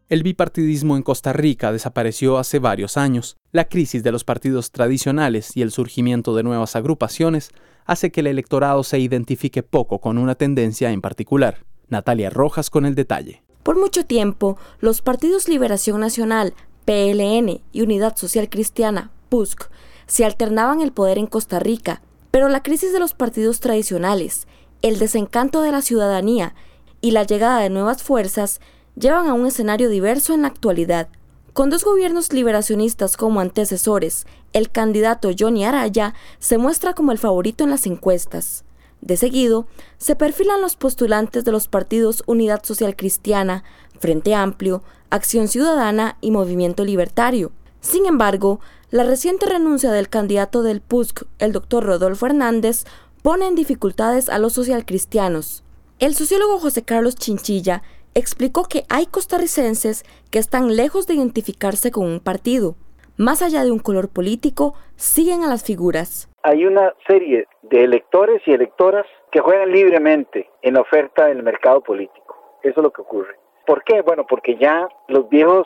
El bipartidismo en Costa Rica desapareció hace varios años. La crisis de los partidos tradicionales y el surgimiento de nuevas agrupaciones hace que el electorado se identifique poco con una tendencia en particular. Natalia Rojas con el detalle. Por mucho tiempo, los partidos Liberación Nacional, PLN y Unidad Social Cristiana, PUSC, se alternaban el poder en Costa Rica, pero la crisis de los partidos tradicionales, el desencanto de la ciudadanía y la llegada de nuevas fuerzas llevan a un escenario diverso en la actualidad. Con dos gobiernos liberacionistas como antecesores, el candidato Johnny Araya se muestra como el favorito en las encuestas. De seguido, se perfilan los postulantes de los partidos Unidad Social Cristiana, Frente Amplio, Acción Ciudadana y Movimiento Libertario. Sin embargo, la reciente renuncia del candidato del PUSC, el Dr. Rodolfo Hernández, pone en dificultades a los socialcristianos. El sociólogo José Carlos Chinchilla explicó que hay costarricenses que están lejos de identificarse con un partido. Más allá de un color político, siguen a las figuras. Hay una serie de electores y electoras que juegan libremente en la oferta del mercado político. Eso es lo que ocurre. ¿Por qué? Bueno, porque ya los viejos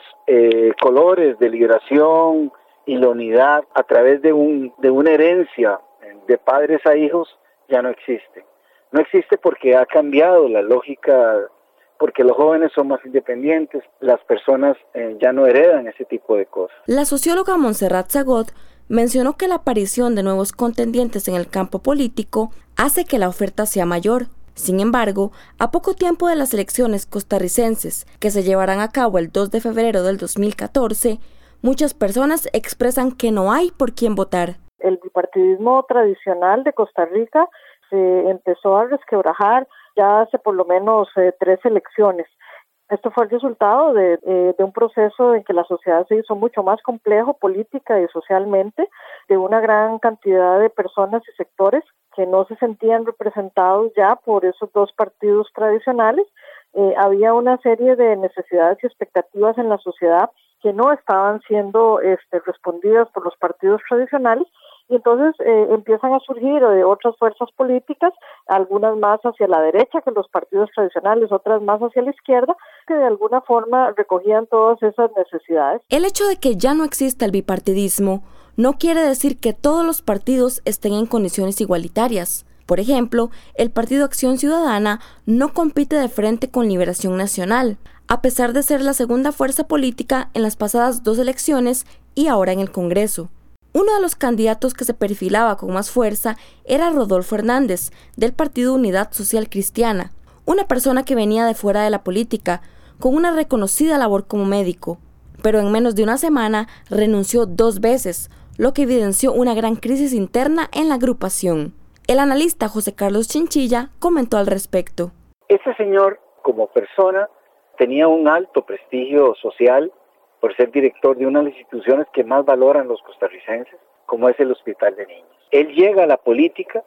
colores de liberación y la unidad a través de una herencia de padres a hijos ya no existe. No existe porque ha cambiado la lógica, porque los jóvenes son más independientes, las personas ya no heredan ese tipo de cosas. La socióloga Montserrat Zagot mencionó que la aparición de nuevos contendientes en el campo político hace que la oferta sea mayor. Sin embargo, a poco tiempo de las elecciones costarricenses, que se llevarán a cabo el 2 de febrero del 2014, muchas personas expresan que no hay por quién votar. El bipartidismo tradicional de Costa Rica se empezó a resquebrajar ya hace por lo menos 3 elecciones. Esto fue el resultado de un proceso en que la sociedad se hizo mucho más complejo política y socialmente, de una gran cantidad de personas y sectores que no se sentían representados ya por esos dos partidos tradicionales. Había una serie de necesidades y expectativas en la sociedad que no estaban siendo respondidas por los partidos tradicionales. Y entonces empiezan a surgir otras fuerzas políticas, algunas más hacia la derecha que los partidos tradicionales, otras más hacia la izquierda, que de alguna forma recogían todas esas necesidades. El hecho de que ya no exista el bipartidismo no quiere decir que todos los partidos estén en condiciones igualitarias. Por ejemplo, el Partido Acción Ciudadana no compite de frente con Liberación Nacional, a pesar de ser la segunda fuerza política en las pasadas 2 elecciones y ahora en el Congreso. Uno de los candidatos que se perfilaba con más fuerza era Rodolfo Hernández, del Partido Unidad Social Cristiana, una persona que venía de fuera de la política, con una reconocida labor como médico, pero en menos de una semana renunció 2 veces, lo que evidenció una gran crisis interna en la agrupación. El analista José Carlos Chinchilla comentó al respecto. Ese señor, como persona, tenía un alto prestigio social por ser director de una de las instituciones que más valoran los costarricenses, como es el Hospital de Niños. Él llega a la política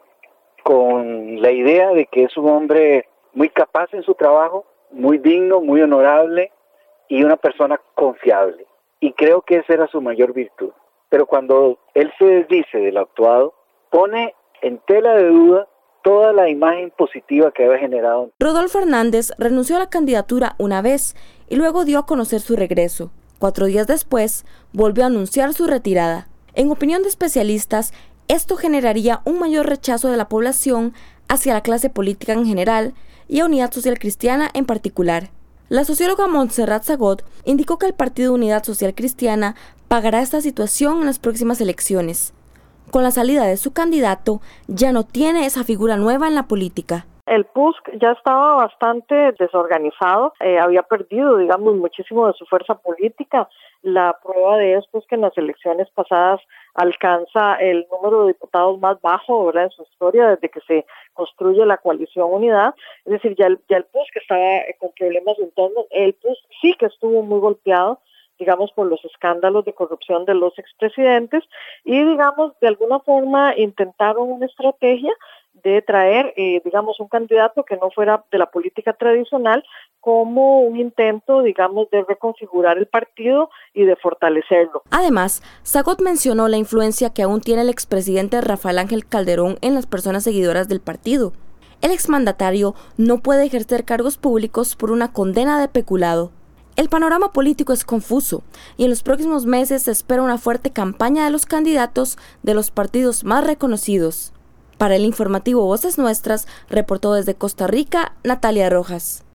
con la idea de que es un hombre muy capaz en su trabajo, muy digno, muy honorable y una persona confiable. Y creo que esa era su mayor virtud. Pero cuando él se desdice de lo actuado, pone en tela de duda toda la imagen positiva que había generado. Rodolfo Hernández renunció a la candidatura una vez y luego dio a conocer su regreso. 4 días después, volvió a anunciar su retirada. En opinión de especialistas, esto generaría un mayor rechazo de la población hacia la clase política en general y a Unidad Social Cristiana en particular. La socióloga Montserrat Zagot indicó que el Partido Unidad Social Cristiana pagará esta situación en las próximas elecciones. Con la salida de su candidato, ya no tiene esa figura nueva en la política. El PUSC ya estaba bastante desorganizado, había perdido, muchísimo de su fuerza política. La prueba de esto es que en las elecciones pasadas alcanza el número de diputados más bajo, ¿verdad?, en su historia desde que se construye la coalición Unidad. Es decir, ya el PUSC estaba con problemas internos. El PUSC sí que estuvo muy golpeado, por los escándalos de corrupción de los expresidentes y, de alguna forma intentaron una estrategia de traer, un candidato que no fuera de la política tradicional como un intento, de reconfigurar el partido y de fortalecerlo. Además, Zagot mencionó la influencia que aún tiene el expresidente Rafael Ángel Calderón en las personas seguidoras del partido. El exmandatario no puede ejercer cargos públicos por una condena de peculado. El panorama político es confuso y en los próximos meses se espera una fuerte campaña de los candidatos de los partidos más reconocidos. Para el informativo Voces Nuestras, reportó desde Costa Rica Natalia Rojas.